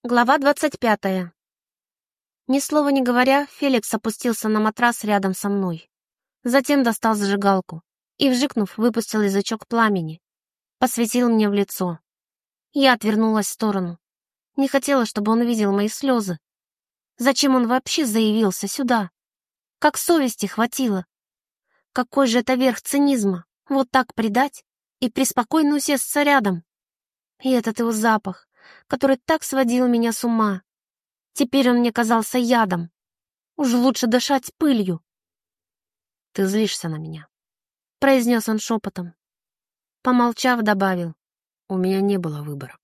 Глава 25. Ни слова не говоря, Феликс опустился на матрас рядом со мной. Затем достал зажигалку и, вжикнув, выпустил язычок пламени. Посветил мне в лицо. Я отвернулась в сторону. Не хотела, чтобы он видел мои слезы. Зачем он вообще заявился сюда? Как совести хватило? Какой же это верх цинизма, вот так предать и преспокойно усесться рядом? И этот его запах, который так сводил меня с ума. Теперь он мне казался ядом. Уж лучше дышать пылью. «Ты злишься на меня», — произнес он шепотом. Помолчав, добавил. «У меня не было выбора».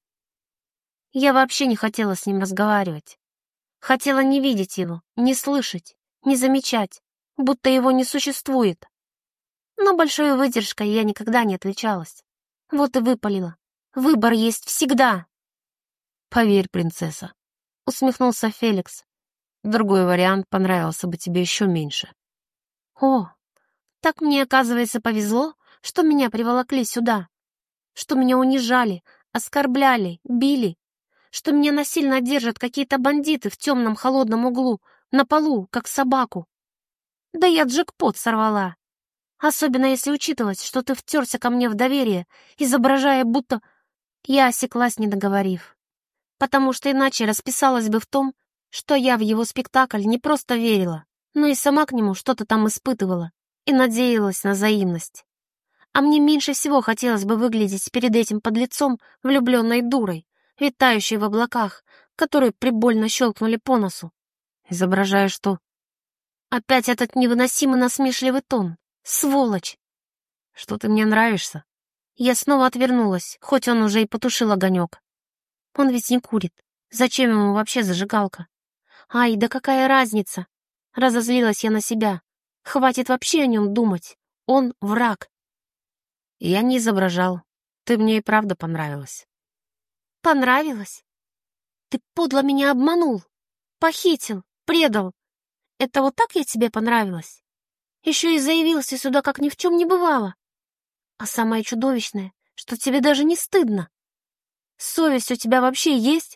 Я вообще не хотела с ним разговаривать. Хотела не видеть его, не слышать, не замечать, будто его не существует. Но большой выдержкой я никогда не отличалась. Вот и выпалила. Выбор есть всегда. «Поверь, принцесса», — усмехнулся Феликс. «Другой вариант понравился бы тебе еще меньше». О, так мне, оказывается, повезло, что меня приволокли сюда, что меня унижали, оскорбляли, били, что меня насильно держат какие-то бандиты в темном холодном углу, на полу, как собаку. Да я джекпот сорвала. Особенно если учитывать, что ты втерся ко мне в доверие, изображая, будто... Я осеклась, не договорив. Потому что иначе расписалась бы в том, что я в его спектакль не просто верила, но и сама к нему что-то там испытывала и надеялась на взаимность. А мне меньше всего хотелось бы выглядеть перед этим подлецом влюбленной дурой, витающей в облаках, которые прибольно щелкнули по носу. «Изображая что?» Опять этот невыносимый насмешливый тон. Сволочь! «Что ты мне нравишься?» Я снова отвернулась, хоть он уже и потушил огонек. Он ведь не курит. Зачем ему вообще зажигалка? Ай, да какая разница? Разозлилась я на себя. Хватит вообще о нем думать. Он враг. Я не изображал. Ты мне и правда понравилась. Понравилось? Ты подло меня обманул. Похитил, предал. Это вот так я тебе понравилась? Еще и заявился сюда, как ни в чем не бывало. А самое чудовищное, что тебе даже не стыдно. Совесть у тебя вообще есть?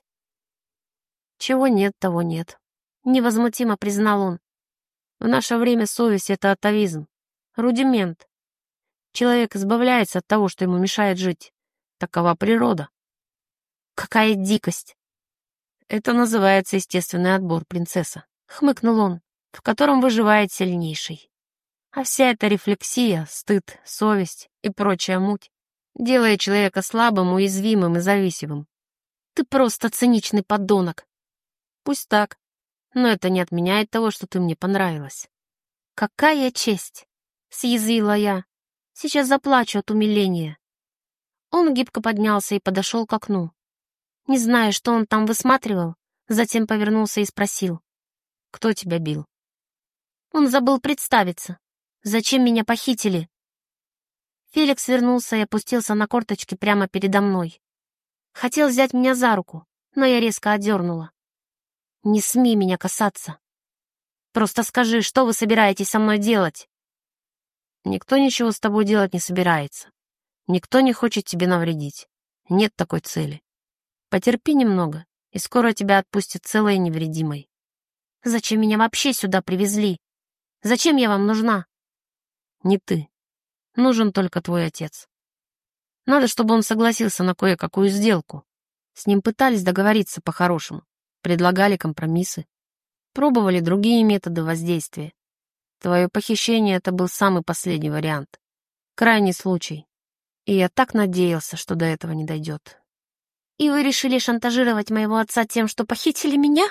Чего нет, того нет. Невозмутимо признал он. В наше время совесть — это атовизм, рудимент. Человек избавляется от того, что ему мешает жить. Такова природа. Какая дикость! Это называется естественный отбор, принцесса, хмыкнул он, в котором выживает сильнейший. А вся эта рефлексия, стыд, совесть и прочая муть делает человека слабым, уязвимым и зависимым. Ты просто циничный подонок. Пусть так, но это не отменяет того, что ты мне понравилась. Какая честь! Съязвила я. Сейчас заплачу от умиления. Он гибко поднялся и подошел к окну. Не зная, что он там высматривал, затем повернулся и спросил. «Кто тебя бил?» Он забыл представиться. Зачем меня похитили? Феликс вернулся и опустился на корточки прямо передо мной. Хотел взять меня за руку, но я резко отдернула. «Не смей меня касаться. Просто скажи, что вы собираетесь со мной делать?» «Никто ничего с тобой делать не собирается. Никто не хочет тебе навредить. Нет такой цели. Потерпи немного, и скоро тебя отпустят целой и невредимой». «Зачем меня вообще сюда привезли? Зачем я вам нужна?» «Не ты. Нужен только твой отец. Надо, чтобы он согласился на кое-какую сделку. С ним пытались договориться по-хорошему, предлагали компромиссы, пробовали другие методы воздействия. Твое похищение — это был самый последний вариант. Крайний случай. И я так надеялся, что до этого не дойдет». «И вы решили шантажировать моего отца тем, что похитили меня?»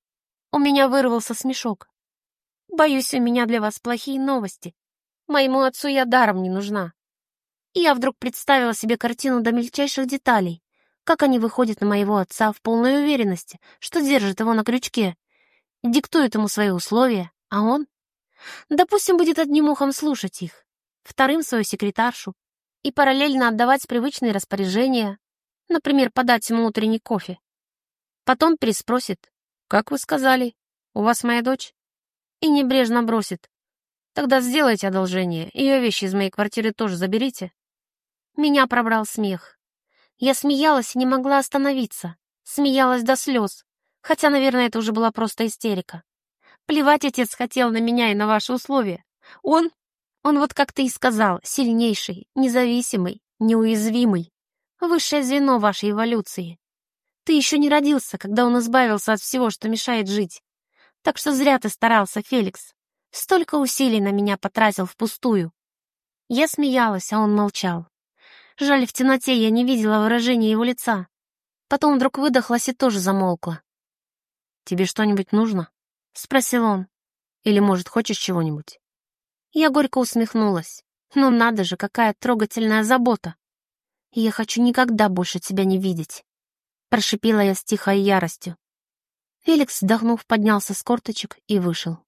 У меня вырвался смешок. «Боюсь, у меня для вас плохие новости. Моему отцу я даром не нужна». И я вдруг представила себе картину до мельчайших деталей, как они выходят на моего отца в полной уверенности, что держат его на крючке, диктуют ему свои условия, а он, допустим, будет одним ухом слушать их, вторым свою секретаршу и параллельно отдавать привычные распоряжения, например, подать ему утренний кофе. Потом переспросит: «Как вы сказали, у вас моя дочь?» И небрежно бросит: «Тогда сделайте одолжение, ее вещи из моей квартиры тоже заберите». Меня пробрал смех. Я смеялась и не могла остановиться. Смеялась до слез, хотя, наверное, это уже была просто истерика. Плевать отец хотел на меня и на ваши условия. Он вот как ты и сказал, сильнейший, независимый, неуязвимый. Высшее звено вашей эволюции. Ты еще не родился, когда он избавился от всего, что мешает жить. Так что зря ты старался, Феликс. Столько усилий на меня потратил впустую. Я смеялась, а он молчал. Жаль, в темноте я не видела выражения его лица. Потом вдруг выдохлась и тоже замолкла. «Тебе что-нибудь нужно?» — спросил он. «Или, может, хочешь чего-нибудь?» Я горько усмехнулась. Ну надо же, какая трогательная забота. Я хочу никогда больше тебя не видеть. Прошипела я с тихой яростью. Феликс, вздохнув, поднялся с корточек и вышел.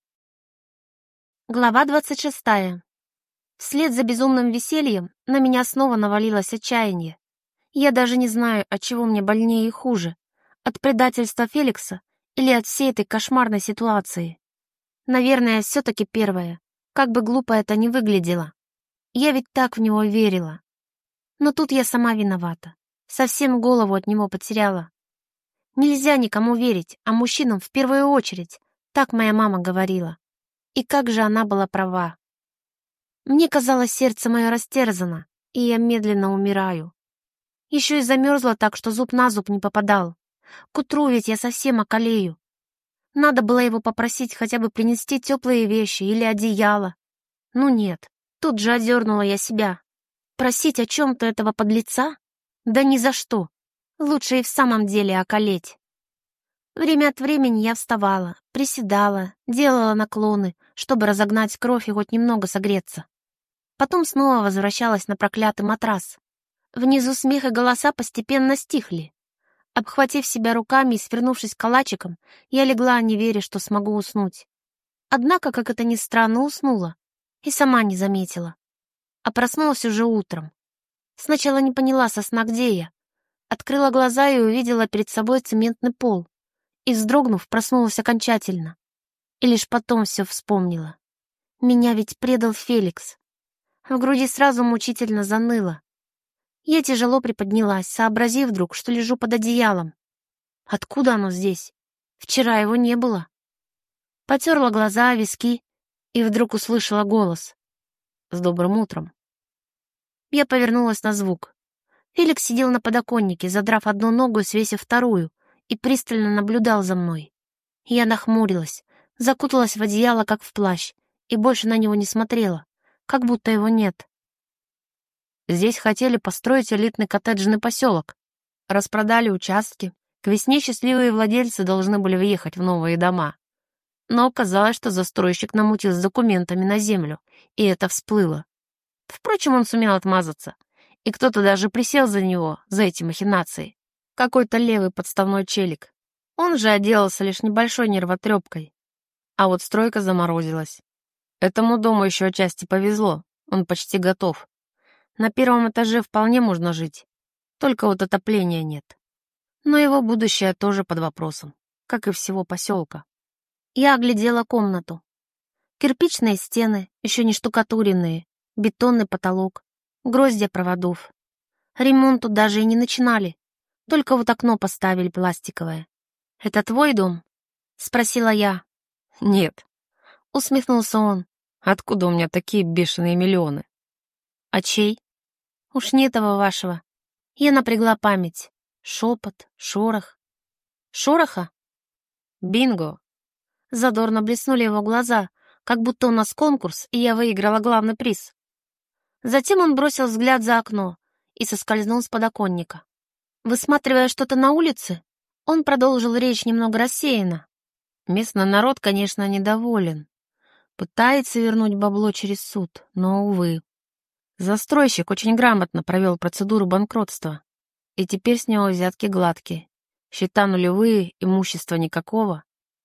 Глава 26. Вслед за безумным весельем на меня снова навалилось отчаяние. Я даже не знаю, от чего мне больнее и хуже. От предательства Феликса или от всей этой кошмарной ситуации. Наверное, все-таки первое. Как бы глупо это ни выглядело. Я ведь так в него верила. Но тут я сама виновата. Совсем голову от него потеряла. Нельзя никому верить, а мужчинам в первую очередь. Так моя мама говорила. И как же она была права. Мне казалось, сердце мое растерзано, и я медленно умираю. Еще и замерзла так, что зуб на зуб не попадал. К утру ведь я совсем околею. Надо было его попросить хотя бы принести теплые вещи или одеяло. Ну нет, тут же одернула я себя. Просить о чем-то этого подлеца? Да ни за что. Лучше и в самом деле околеть. Время от времени я вставала, приседала, делала наклоны, чтобы разогнать кровь и хоть немного согреться. Потом снова возвращалась на проклятый матрас. Внизу смех и голоса постепенно стихли. Обхватив себя руками и свернувшись калачиком, я легла, не веря, что смогу уснуть. Однако, как это ни странно, уснула. И сама не заметила. А проснулась уже утром. Сначала не поняла со сна, где я. Открыла глаза и увидела перед собой цементный пол. И, вздрогнув, проснулась окончательно. И лишь потом все вспомнила. Меня ведь предал Феликс. В груди сразу мучительно заныло. Я тяжело приподнялась, сообразив вдруг, что лежу под одеялом. Откуда оно здесь? Вчера его не было. Потерла глаза, виски, и вдруг услышала голос. «С добрым утром». Я повернулась на звук. Феликс сидел на подоконнике, задрав одну ногу и свесив вторую, и пристально наблюдал за мной. Я нахмурилась, закуталась в одеяло, как в плащ, и больше на него не смотрела, как будто его нет. Здесь хотели построить элитный коттеджный поселок. Распродали участки. К весне счастливые владельцы должны были въехать в новые дома. Но оказалось, что застройщик намутил с документами на землю, и это всплыло. Впрочем, он сумел отмазаться, и кто-то даже присел за него, за эти махинации. Какой-то левый подставной челик. Он же отделался лишь небольшой нервотрепкой. А вот стройка заморозилась. Этому дому еще отчасти повезло, он почти готов. На первом этаже вполне можно жить, только вот отопления нет. Но его будущее тоже под вопросом, как и всего поселка. Я оглядела комнату. Кирпичные стены, еще не штукатуренные, бетонный потолок, гроздья проводов. Ремонт тут даже и не начинали, только вот окно поставили пластиковое. «Это твой дом?» — спросила я. «Нет», — усмехнулся он. «Откуда у меня такие бешеные миллионы?» «А чей?» «Уж не этого вашего». Я напрягла память. Шепот, шорох. «Шороха?» «Бинго!» Задорно блеснули его глаза, как будто у нас конкурс, и я выиграла главный приз. Затем он бросил взгляд за окно и соскользнул с подоконника. Высматривая что-то на улице, он продолжил речь немного рассеянно. Местный народ, конечно, недоволен. Пытается вернуть бабло через суд, но, увы. Застройщик очень грамотно провел процедуру банкротства, и теперь с него взятки гладкие. Счета нулевые, имущества никакого.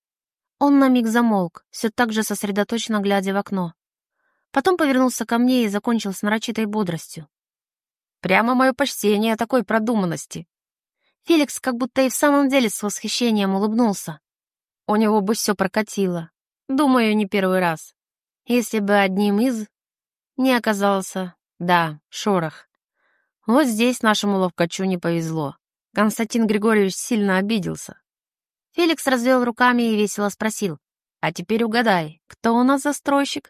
Он на миг замолк, все так же сосредоточенно глядя в окно. Потом повернулся ко мне и закончил с нарочитой бодростью. «Прямо мое почтение такой продуманности!» Феликс как будто и в самом деле с восхищением улыбнулся. У него бы все прокатило. Думаю, не первый раз. Если бы одним из... не оказался... Да, шорох. Вот здесь нашему ловкачу не повезло. Константин Григорьевич сильно обиделся. Феликс развел руками и весело спросил: «А теперь угадай, кто у нас застройщик?»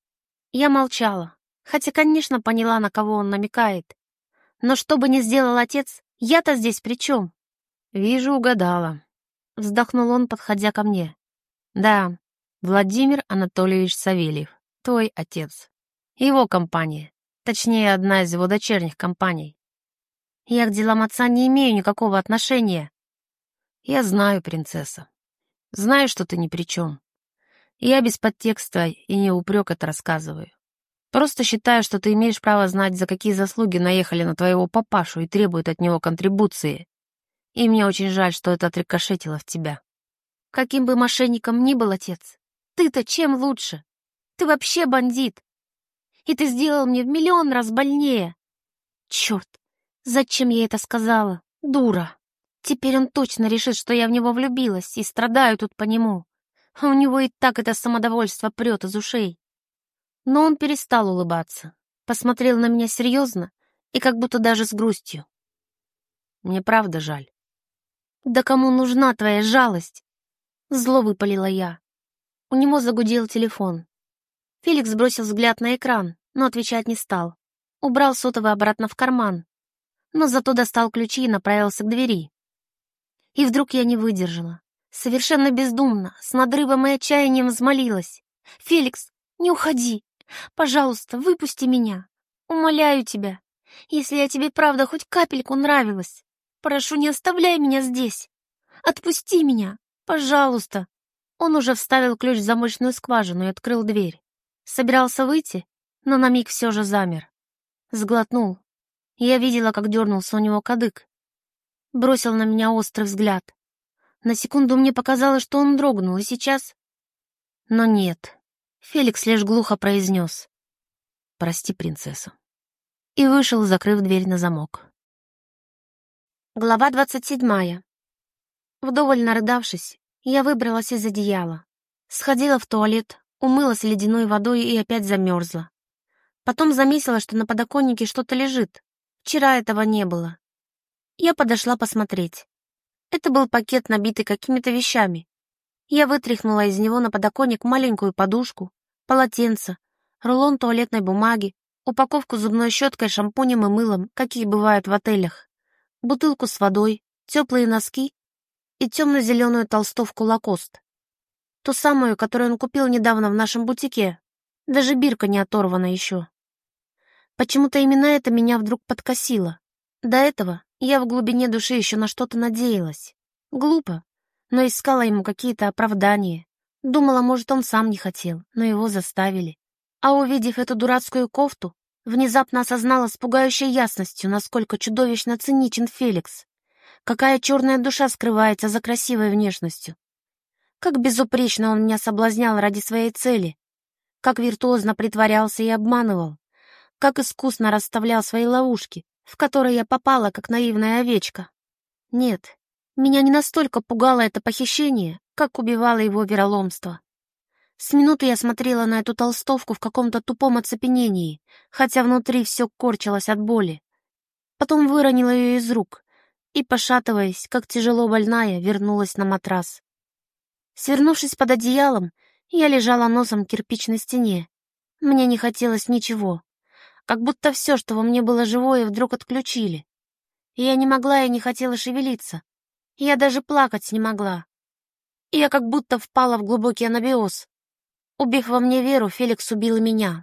Я молчала, хотя, конечно, поняла, на кого он намекает. Но что бы ни сделал отец, я-то здесь при чем? «Вижу, угадала», — вздохнул он, подходя ко мне. «Да, Владимир Анатольевич Савельев, твой отец. Его компания, точнее, одна из его дочерних компаний». «Я к делам отца не имею никакого отношения». «Я знаю, принцесса. Знаю, что ты ни при чем. Я без подтекста и не упрек это рассказываю. Просто считаю, что ты имеешь право знать, за какие заслуги наехали на твоего папашу и требуют от него контрибуции. И мне очень жаль, что это отрикошетило в тебя». «Каким бы мошенником ни был отец, ты-то чем лучше? Ты вообще бандит. И ты сделал мне в миллион раз больнее. Черт, зачем я это сказала? Дура. Теперь он точно решит, что я в него влюбилась и страдаю тут по нему. А у него и так это самодовольство прет из ушей». Но он перестал улыбаться, посмотрел на меня серьезно и как будто даже с грустью. «Мне правда жаль». «Да кому нужна твоя жалость?» Зло выпалила я. У него загудел телефон. Феликс бросил взгляд на экран, но отвечать не стал. Убрал сотовый обратно в карман, но зато достал ключи и направился к двери. И вдруг я не выдержала. Совершенно бездумно, с надрывом и отчаянием взмолилась: «Феликс, не уходи! Пожалуйста, выпусти меня! Умоляю тебя! Если я тебе правда хоть капельку нравилась, прошу, не оставляй меня здесь! Отпусти меня! Пожалуйста!» Он уже вставил ключ в замочную скважину и открыл дверь. Собирался выйти, но на миг все же замер. Сглотнул. Я видела, как дернулся у него кадык. Бросил на меня острый взгляд. На секунду мне показалось, что он дрогнул, и сейчас... Но нет. Феликс лишь глухо произнес: «Прости, принцесса», и вышел, закрыв дверь на замок. Глава 27. Вдоволь нарыдавшись, я выбралась из одеяла. Сходила в туалет, умылась ледяной водой и опять замерзла. Потом заметила, что на подоконнике что-то лежит. Вчера этого не было. Я подошла посмотреть. Это был пакет, набитый какими-то вещами. Я вытряхнула из него на подоконник маленькую подушку, полотенце, рулон туалетной бумаги, упаковку зубной щеткой, шампунем и мылом, какие бывают в отелях, бутылку с водой, теплые носки и темно-зеленую толстовку «Лакост». Ту самую, которую он купил недавно в нашем бутике. Даже бирка не оторвана еще. Почему-то именно это меня вдруг подкосило. До этого я в глубине души еще на что-то надеялась. Глупо, но искала ему какие-то оправдания. Думала, может, он сам не хотел, но его заставили. А увидев эту дурацкую кофту, внезапно осознала с пугающей ясностью, насколько чудовищно циничен Феликс. Какая черная душа скрывается за красивой внешностью. Как безупречно он меня соблазнял ради своей цели. Как виртуозно притворялся и обманывал. Как искусно расставлял свои ловушки, в которые я попала, как наивная овечка. Нет, меня не настолько пугало это похищение, как убивало его вероломство. С минуты я смотрела на эту толстовку в каком-то тупом оцепенении, хотя внутри все корчилось от боли. Потом выронила ее из рук и, пошатываясь, как тяжело больная, вернулась на матрас. Свернувшись под одеялом, я лежала носом к кирпичной стене. Мне не хотелось ничего, как будто все, что во мне было живое, вдруг отключили. Я не могла и не хотела шевелиться. Я даже плакать не могла. Я как будто впала в глубокий анабиоз. Убив во мне веру, Феликс убил и меня.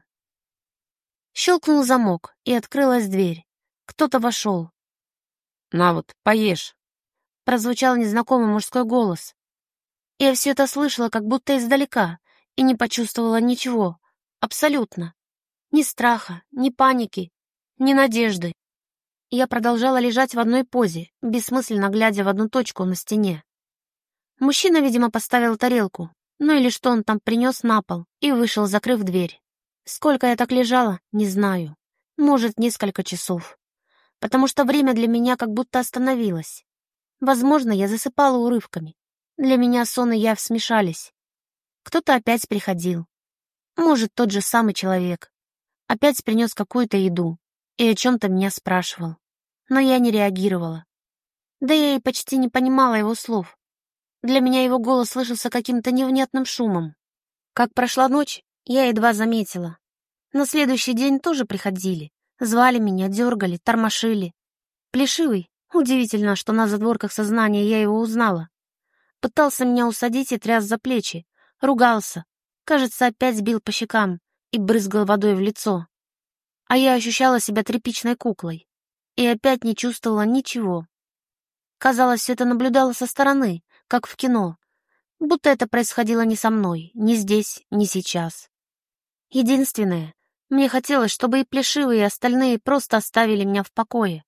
Щелкнул замок, и открылась дверь. Кто-то вошел. «На вот, поешь», — прозвучал незнакомый мужской голос. Я все это слышала, как будто издалека, и не почувствовала ничего. Абсолютно. Ни страха, ни паники, ни надежды. Я продолжала лежать в одной позе, бессмысленно глядя в одну точку на стене. Мужчина, видимо, поставил тарелку, ну или что он там принес на пол, и вышел, закрыв дверь. Сколько я так лежала, не знаю. Может, несколько часов. Потому что время для меня как будто остановилось. Возможно, я засыпала урывками. Для меня сон и явь смешались. Кто-то опять приходил. Может, тот же самый человек. Опять принес какую-то еду и о чем-то меня спрашивал. Но я не реагировала. Да я и почти не понимала его слов. Для меня его голос слышался каким-то невнятным шумом. Как прошла ночь, я едва заметила. На следующий день тоже приходили. Звали меня, дергали, тормошили. Плешивый, удивительно, что на задворках сознания я его узнала. Пытался меня усадить и тряс за плечи. Ругался. Кажется, опять бил по щекам и брызгал водой в лицо. А я ощущала себя тряпичной куклой. И опять не чувствовала ничего. Казалось, все это наблюдала со стороны, как в кино. Будто это происходило не со мной, ни здесь, ни сейчас. Единственное, мне хотелось, чтобы и Плешивый, и остальные просто оставили меня в покое.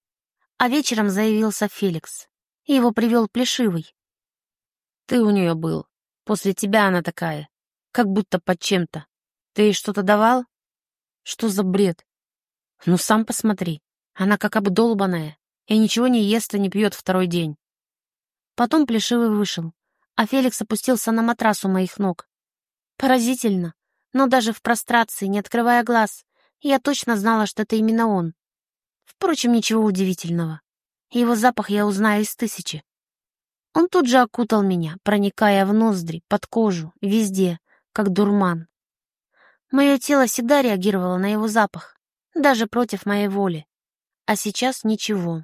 А вечером заявился Феликс. Его привел Плешивый. Ты у нее был. После тебя она такая, как будто под чем-то. Ты ей что-то давал? Что за бред? Ну, сам посмотри. Она как обдолбанная, и ничего не ест и не пьет второй день. Потом Плешивый вышел, а Феликс опустился на матрас у моих ног. Поразительно, но даже в прострации, не открывая глаз, я точно знала, что это именно он. Впрочем, ничего удивительного. Его запах я узнаю из 1000. Он тут же окутал меня, проникая в ноздри, под кожу, везде, как дурман. Мое тело всегда реагировало на его запах, даже против моей воли. А сейчас ничего.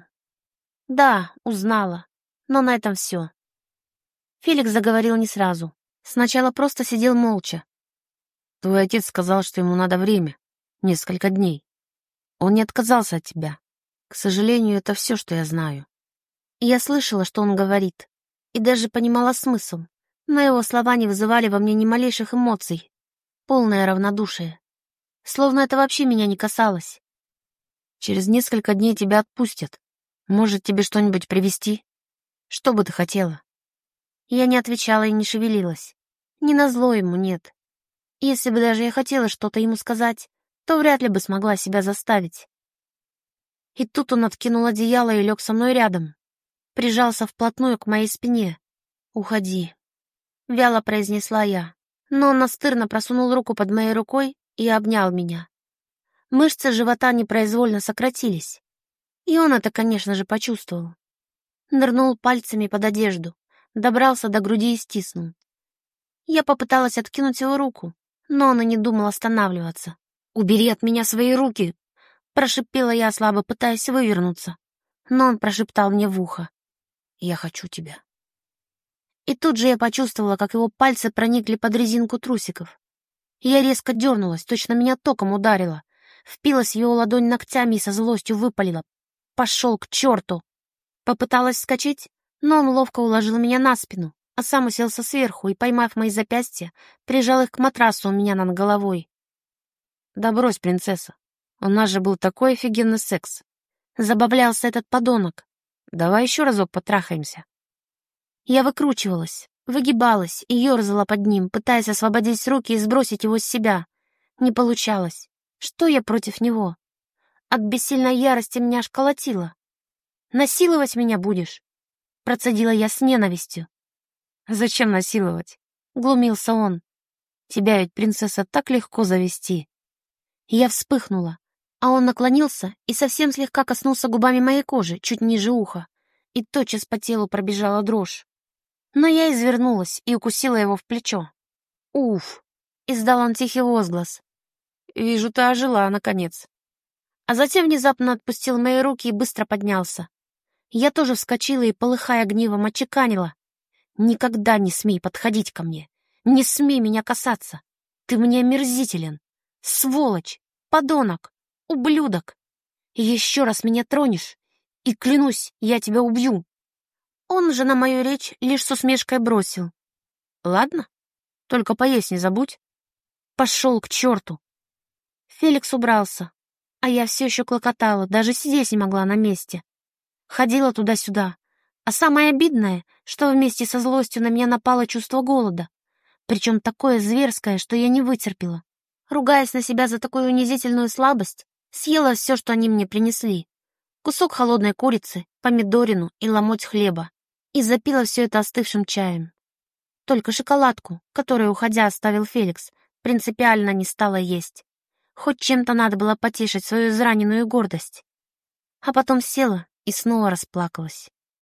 Да, узнала, но на этом все. Феликс заговорил не сразу. Сначала просто сидел молча. Твой отец сказал, что ему надо время, несколько дней. Он не отказался от тебя. К сожалению, это все, что я знаю. Я слышала, что он говорит, и даже понимала смысл, но его слова не вызывали во мне ни малейших эмоций. Полное равнодушие. Словно это вообще меня не касалось. Через несколько дней тебя отпустят. Может, тебе что-нибудь привезти? Что бы ты хотела? Я не отвечала и не шевелилась. Ни назло ему, нет. Если бы даже я хотела что-то ему сказать, то вряд ли бы смогла себя заставить. И тут он откинул одеяло и лег со мной рядом. Прижался вплотную к моей спине. «Уходи», — вяло произнесла я. Но он настырно просунул руку под моей рукой и обнял меня. Мышцы живота непроизвольно сократились. И он это, конечно же, почувствовал. Нырнул пальцами под одежду, добрался до груди и стиснул. Я попыталась откинуть его руку, но он и не думал останавливаться. «Убери от меня свои руки!» — прошипела я, слабо пытаясь вывернуться. Но он прошептал мне в ухо: «Я хочу тебя». И тут же я почувствовала, как его пальцы проникли под резинку трусиков. Я резко дернулась, точно меня током ударило. Впилась в его ладонь ногтями и со злостью выпалила: «Пошел к черту!» Попыталась вскочить, но он ловко уложил меня на спину, а сам уселся сверху и, поймав мои запястья, прижал их к матрасу у меня над головой. «Да брось, принцесса, у нас же был такой офигенный секс!» Забавлялся этот подонок. «Давай еще разок потрахаемся». Я выкручивалась, выгибалась и ерзала под ним, пытаясь освободить руки и сбросить его с себя. Не получалось. Что я против него? От бессильной ярости меня аж колотило. «Насиловать меня будешь?» — процедила я с ненавистью. «Зачем насиловать?» — глумился он. «Тебя ведь, принцесса, так легко завести». Я вспыхнула, а он наклонился и совсем слегка коснулся губами моей кожи, чуть ниже уха, и тотчас по телу пробежала дрожь. Но я извернулась и укусила его в плечо. «Уф!» — издал он тихий возглас. «Вижу, ты ожила, наконец». А затем внезапно отпустил мои руки и быстро поднялся. Я тоже вскочила и, полыхая гневом, отчеканила: «Никогда не смей подходить ко мне! Не смей меня касаться! Ты мне омерзителен! Сволочь! Подонок! Ублюдок! Еще раз меня тронешь, и, клянусь, я тебя убью!» Он же на мою речь лишь с усмешкой бросил: «Ладно, только поесть не забудь». Пошел к черту. Феликс убрался, а я все еще клокотала, даже сидеть не могла на месте. Ходила туда-сюда, а самое обидное, что вместе со злостью на меня напало чувство голода, причем такое зверское, что я не вытерпела. Ругаясь на себя за такую унизительную слабость, съела все, что они мне принесли. Кусок холодной курицы, помидорину и ломоть хлеба. И запила все это остывшим чаем. Только шоколадку, которую, уходя, оставил Феликс, принципиально не стала есть. Хоть чем-то надо было потешить свою израненную гордость. А потом села и снова расплакалась.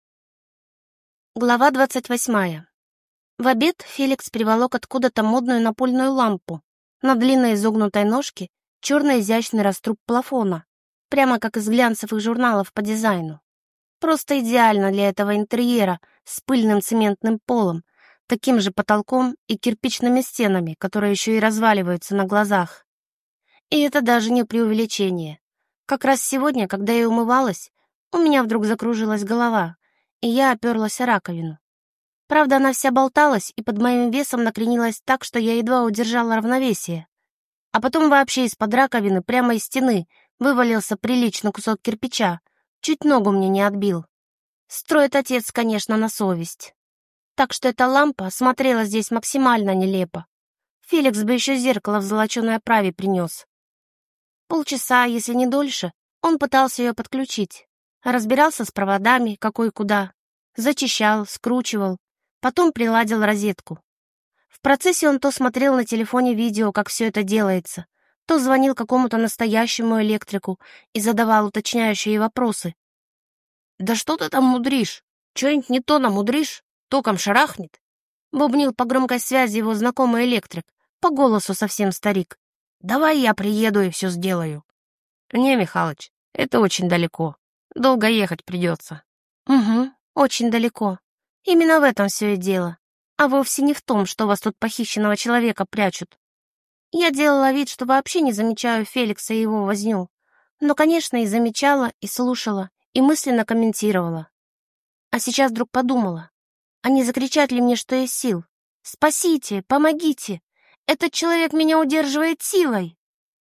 Глава 28. В обед Феликс приволок откуда-то модную напольную лампу. На длинной изогнутой ножке черный изящный раструб плафона, прямо как из глянцевых журналов по дизайну. Просто идеально для этого интерьера с пыльным цементным полом, таким же потолком и кирпичными стенами, которые еще и разваливаются на глазах. И это даже не преувеличение. Как раз сегодня, когда я умывалась, у меня вдруг закружилась голова, и я оперлась о раковину. Правда, она вся болталась и под моим весом накренилась так, что я едва удержала равновесие. А потом вообще из-под раковины, прямо из стены, вывалился приличный кусок кирпича, чуть ногу мне не отбил. Строит отец, конечно, на совесть. Так что эта лампа смотрела здесь максимально нелепо. Феликс бы еще зеркало в золоченой оправе принес. Полчаса, если не дольше, он пытался ее подключить. Разбирался с проводами, какой куда. Зачищал, скручивал. Потом приладил розетку. В процессе он то смотрел на телефоне видео, как все это делается, то звонил какому-то настоящему электрику и задавал уточняющие вопросы. «Да что ты там мудришь? Что-нибудь не то намудришь? Током шарахнет?» Бубнил по громкой связи его знакомый электрик, по голосу совсем старик. «Давай я приеду и все сделаю». «Не, Михалыч, это очень далеко. Долго ехать придется». «Угу, очень далеко. Именно в этом все и дело. А вовсе не в том, что вас тут похищенного человека прячут». Я делала вид, что вообще не замечаю Феликса и его возню. Но, конечно, и замечала, и слушала, и мысленно комментировала. А сейчас вдруг подумала, а не закричать ли мне, что есть сил? «Спасите! Помогите! Этот человек меня удерживает силой!»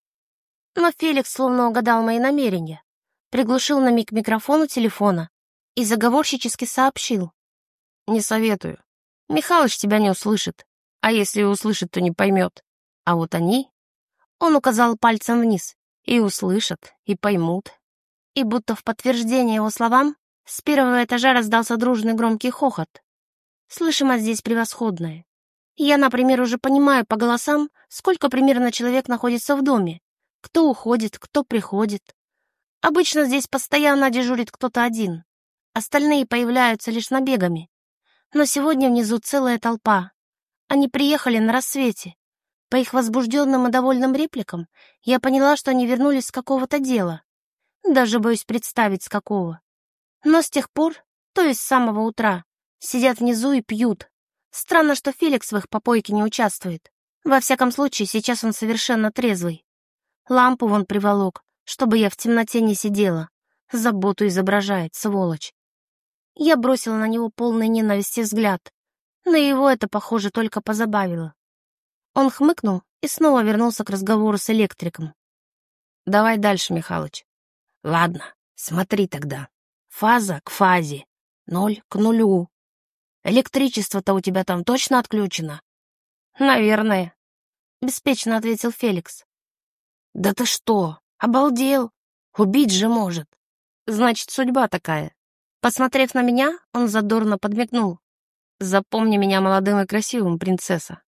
Но Феликс словно угадал мои намерения, приглушил на миг микрофон у телефона и заговорщически сообщил. «Не советую. Михалыч тебя не услышит, а если и услышит, то не поймет. А вот они...» Он указал пальцем вниз. «И услышат, и поймут». И будто в подтверждение его словам с первого этажа раздался дружный громкий хохот. Слышимость здесь превосходная. Я, например, уже понимаю по голосам, сколько примерно человек находится в доме, кто уходит, кто приходит. Обычно здесь постоянно дежурит кто-то один. Остальные появляются лишь набегами. Но сегодня внизу целая толпа. Они приехали на рассвете. По их возбужденным и довольным репликам я поняла, что они вернулись с какого-то дела. Даже боюсь представить, с какого. Но с тех пор, то есть с самого утра, сидят внизу и пьют. Странно, что Феликс в их попойке не участвует. Во всяком случае, сейчас он совершенно трезвый. Лампу вон приволок, чтобы я в темноте не сидела. Заботу изображает, сволочь. Я бросила на него полный ненависти взгляд. Но его это, похоже, только позабавило. Он хмыкнул и снова вернулся к разговору с электриком. «Давай дальше, Михалыч». «Ладно, смотри тогда. Фаза к фазе, 0 к 0. Электричество-то у тебя там точно отключено?» «Наверное», — беспечно ответил Феликс. «Да ты что, обалдел? Убить же может». «Значит, судьба такая». Посмотрев на меня, он задорно подмигнул. «Запомни меня молодым и красивым, принцесса».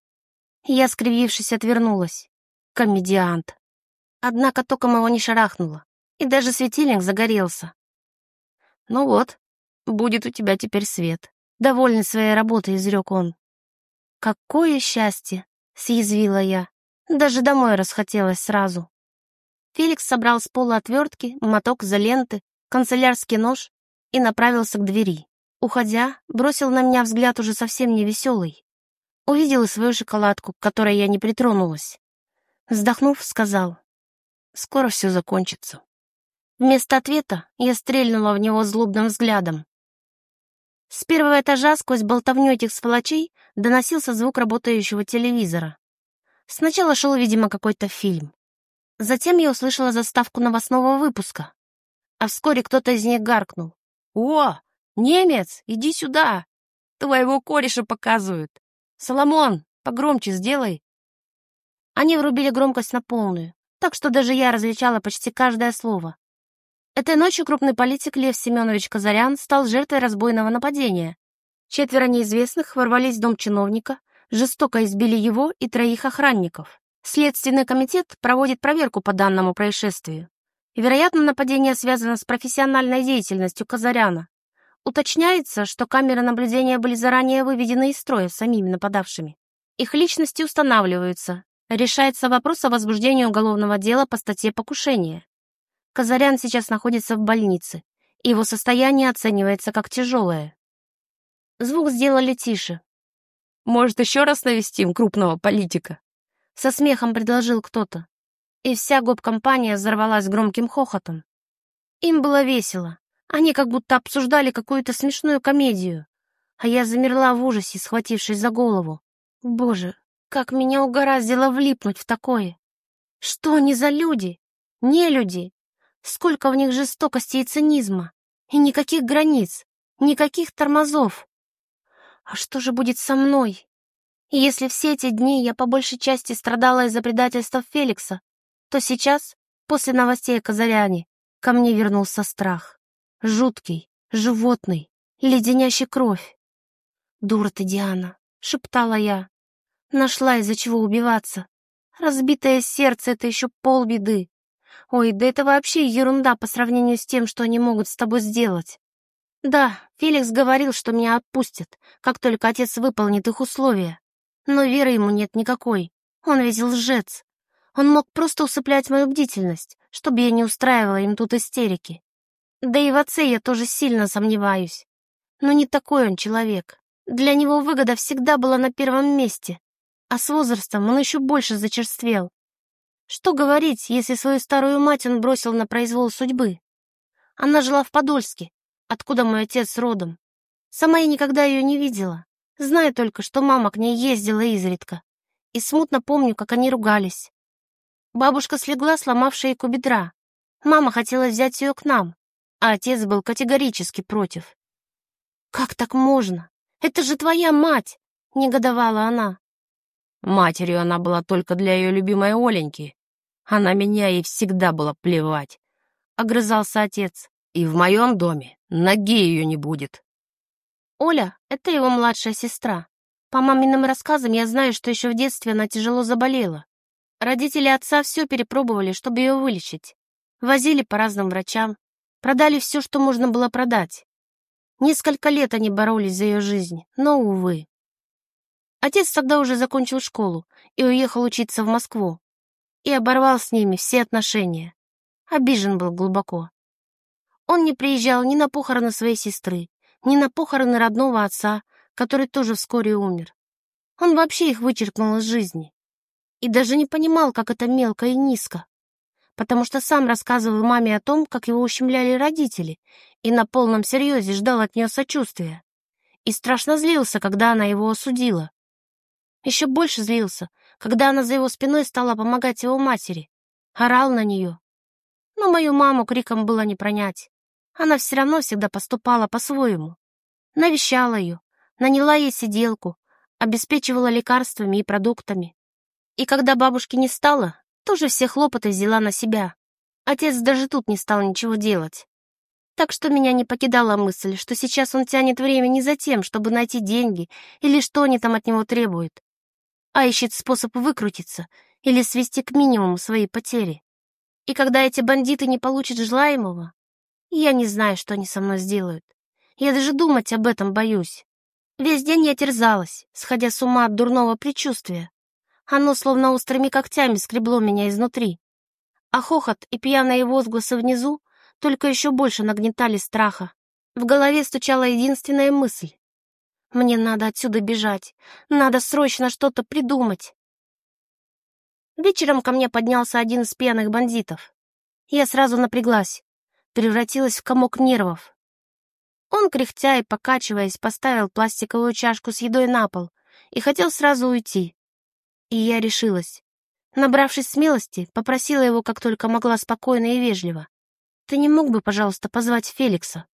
Я, скривившись, отвернулась. Комедиант. Однако током его не шарахнуло, и даже светильник загорелся. «Ну вот, будет у тебя теперь свет», — довольный своей работой изрек он. «Какое счастье!» — съязвила я. Даже домой расхотелось сразу. Феликс собрал с пола отвертки, моток изоленты, канцелярский нож и направился к двери. Уходя, бросил на меня взгляд уже совсем невеселый. Увидел и свою шоколадку, к которой я не притронулась. Вздохнув, сказал: «Скоро все закончится». Вместо ответа я стрельнула в него злобным взглядом. С первого этажа сквозь болтовню этих сволочей доносился звук работающего телевизора. Сначала шел, видимо, какой-то фильм. Затем я услышала заставку новостного выпуска. А вскоре кто-то из них гаркнул: «О, немец, иди сюда! Твоего кореша показывают! Соломон, погромче сделай!» Они врубили громкость на полную, так что даже я различала почти каждое слово. Этой ночью крупный политик Лев Семенович Казарян стал жертвой разбойного нападения. 4 неизвестных ворвались в дом чиновника, жестоко избили его и 3 охранников. Следственный комитет проводит проверку по данному происшествию. Вероятно, нападение связано с профессиональной деятельностью Казаряна. Уточняется, что камеры наблюдения были заранее выведены из строя самими нападавшими. Их личности устанавливаются. Решается вопрос о возбуждении уголовного дела по статье покушения. Казарян сейчас находится в больнице, и его состояние оценивается как тяжелое. Звук сделали тише. Может, еще раз навестим крупного политика? Со смехом предложил кто-то, и вся гоп-компания взорвалась громким хохотом. Им было весело. Они как будто обсуждали какую-то смешную комедию, а я замерла в ужасе, схватившись за голову. Боже, как меня угораздило влипнуть в такое! Что они за люди? Не люди! Сколько в них жестокости и цинизма! И никаких границ, никаких тормозов! А что же будет со мной? Если все эти дни я по большей части страдала из-за предательства Феликса, то сейчас, после новостей о Казаряне, ко мне вернулся страх. Жуткий, животный, леденящий кровь. «Дура ты, Диана!» — шептала я. «Нашла, из-за чего убиваться. Разбитое сердце — это еще полбеды. Ой, да это вообще ерунда по сравнению с тем, что они могут с тобой сделать. Да, Феликс говорил, что меня отпустят, как только отец выполнит их условия. Но веры ему нет никакой. Он ведь лжец. Он мог просто усыплять мою бдительность, чтобы я не устраивала им тут истерики. Да и в отце я тоже сильно сомневаюсь. Но не такой он человек. Для него выгода всегда была на первом месте. А с возрастом он еще больше зачерствел. Что говорить, если свою старую мать он бросил на произвол судьбы? Она жила в Подольске, откуда мой отец родом. Сама я никогда ее не видела. Знаю только, что мама к ней ездила изредка. И смутно помню, как они ругались. Бабушка слегла, сломав шейку бедра. Мама хотела взять ее к нам, а отец был категорически против. «Как так можно? Это же твоя мать!» — негодовала она. Матерью она была только для ее любимой Оленьки. А на меня ей всегда было плевать. Огрызался отец. И в моем доме ноги ее не будет. Оля — это его младшая сестра. По маминым рассказам я знаю, что еще в детстве она тяжело заболела. Родители отца все перепробовали, чтобы ее вылечить. Возили по разным врачам, продали все, что можно было продать. Несколько лет они боролись за ее жизнь, но, увы. Отец тогда уже закончил школу и уехал учиться в Москву. И оборвал с ними все отношения. Обижен был глубоко. Он не приезжал ни на похороны своей сестры, ни на похороны родного отца, который тоже вскоре умер. Он вообще их вычеркнул из жизни. И даже не понимал, как это мелко и низко. Потому что сам рассказывал маме о том, как его ущемляли родители, и на полном серьезе ждал от нее сочувствия. И страшно злился, когда она его осудила. Еще больше злился, когда она за его спиной стала помогать его матери. Орал на нее. Но мою маму криком было не пронять. Она все равно всегда поступала по-своему. Навещала ее, наняла ей сиделку, обеспечивала лекарствами и продуктами. И когда бабушки не стало, тоже все хлопоты взяла на себя. Отец даже тут не стал ничего делать. Так что меня не покидала мысль, что сейчас он тянет время не за тем, чтобы найти деньги или что они там от него требуют, а ищет способ выкрутиться или свести к минимуму свои потери. И когда эти бандиты не получат желаемого, я не знаю, что они со мной сделают. Я даже думать об этом боюсь. Весь день я терзалась, сходя с ума от дурного предчувствия. Оно словно острыми когтями скребло меня изнутри. А хохот и пьяные возгласы внизу только еще больше нагнетали страха. В голове стучала единственная мысль. Мне надо отсюда бежать. Надо срочно что-то придумать. Вечером ко мне поднялся один из пьяных бандитов. Я сразу напряглась, превратилась в комок нервов. Он, кряхтя и покачиваясь, поставил пластиковую чашку с едой на пол и хотел сразу уйти. И я решилась. Набравшись смелости, попросила его, как только могла, спокойно и вежливо. «Ты не мог бы, пожалуйста, позвать Феликса?»